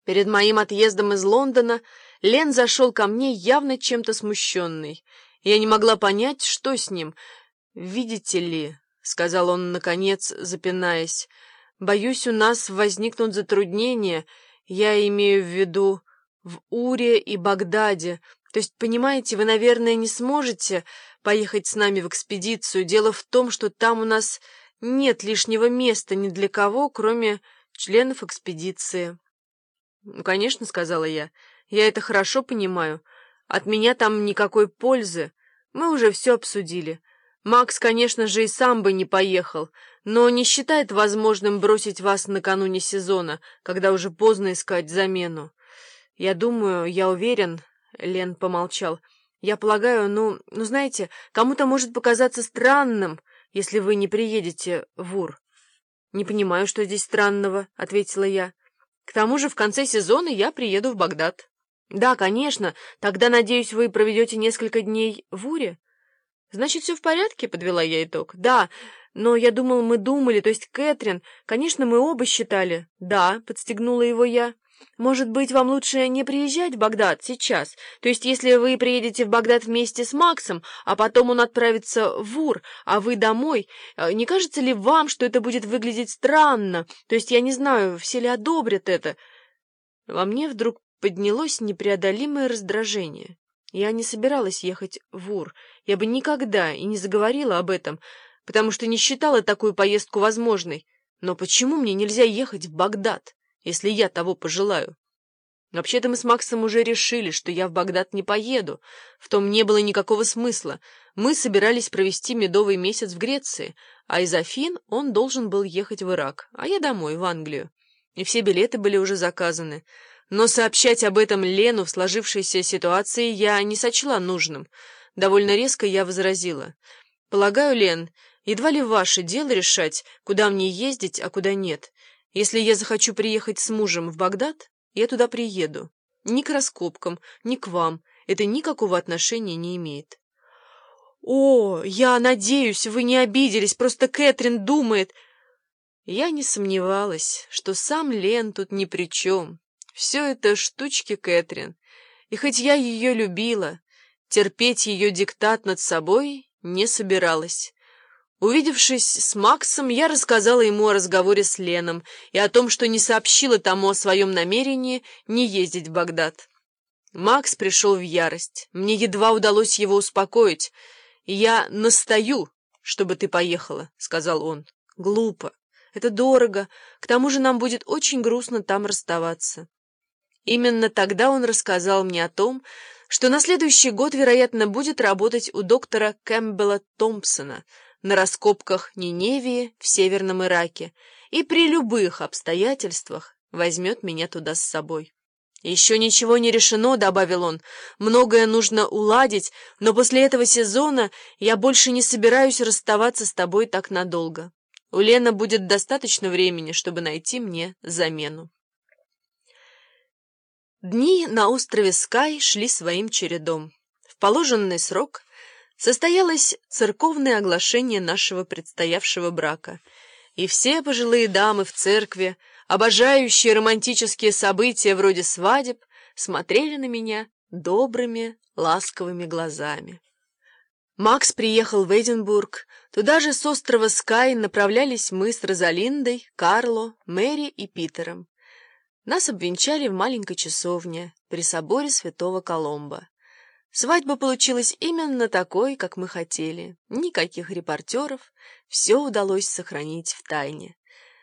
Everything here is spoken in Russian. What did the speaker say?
Перед моим отъездом из Лондона Лен зашел ко мне явно чем-то смущенный. Я не могла понять, что с ним. «Видите ли», — сказал он, наконец, запинаясь, — «боюсь, у нас возникнут затруднения. Я имею в виду в Уре и Багдаде. То есть, понимаете, вы, наверное, не сможете поехать с нами в экспедицию. Дело в том, что там у нас нет лишнего места ни для кого, кроме членов экспедиции». «Ну, конечно», — сказала я это хорошо понимаю. От меня там никакой пользы. Мы уже все обсудили. Макс, конечно же, и сам бы не поехал, но не считает возможным бросить вас накануне сезона, когда уже поздно искать замену. Я думаю, я уверен, — Лен помолчал, — я полагаю, знаете, кому-то может показаться странным, если вы не приедете в Ур. «Не понимаю, что здесь странного», — ответила я. «К тому же в конце сезона я приеду в Багдад». «Да, конечно. Тогда, надеюсь, вы проведете несколько дней в Уре?» «Значит, все в порядке?» — подвела я итог. «Да, но я думал, мы думали, то есть Кэтрин. Конечно, мы оба считали». «Да», — подстегнула его я. «Может быть, вам лучше не приезжать в Багдад сейчас? То есть, если вы приедете в Багдад вместе с Максом, а потом он отправится в Ур, а вы домой, не кажется ли вам, что это будет выглядеть странно? То есть, я не знаю, все ли одобрят это?» Во мне вдруг поднялось непреодолимое раздражение. Я не собиралась ехать в Ур. Я бы никогда и не заговорила об этом, потому что не считала такую поездку возможной. Но почему мне нельзя ехать в Багдад, если я того пожелаю? Вообще-то мы с Максом уже решили, что я в Багдад не поеду. В том не было никакого смысла. Мы собирались провести медовый месяц в Греции, а из Афин он должен был ехать в Ирак, а я домой, в Англию. И все билеты были уже заказаны. Но сообщать об этом Лену в сложившейся ситуации я не сочла нужным. Довольно резко я возразила. «Полагаю, Лен, едва ли ваше дело решать, куда мне ездить, а куда нет. Если я захочу приехать с мужем в Багдад, я туда приеду. Ни к раскопкам, ни к вам. Это никакого отношения не имеет». «О, я надеюсь, вы не обиделись, просто Кэтрин думает...» Я не сомневалась, что сам Лен тут ни при чем. Все это штучки Кэтрин, и хоть я ее любила, терпеть ее диктат над собой не собиралась. Увидевшись с Максом, я рассказала ему о разговоре с Леном и о том, что не сообщила тому о своем намерении не ездить в Багдад. Макс пришел в ярость. Мне едва удалось его успокоить. «Я настаю, чтобы ты поехала», — сказал он. «Глупо. Это дорого. К тому же нам будет очень грустно там расставаться». Именно тогда он рассказал мне о том, что на следующий год, вероятно, будет работать у доктора Кэмпбелла Томпсона на раскопках Ниневии в Северном Ираке и при любых обстоятельствах возьмет меня туда с собой. «Еще ничего не решено», — добавил он, — «многое нужно уладить, но после этого сезона я больше не собираюсь расставаться с тобой так надолго. У Лены будет достаточно времени, чтобы найти мне замену». Дни на острове Скай шли своим чередом. В положенный срок состоялось церковное оглашение нашего предстоявшего брака, и все пожилые дамы в церкви, обожающие романтические события вроде свадеб, смотрели на меня добрыми, ласковыми глазами. Макс приехал в Эдинбург, туда же с острова Скай направлялись мы с Розалиндой, Карло, Мэри и Питером. Нас обвенчали в маленькой часовне при соборе Святого Коломбо. Свадьба получилась именно такой, как мы хотели. Никаких репортеров, все удалось сохранить в тайне.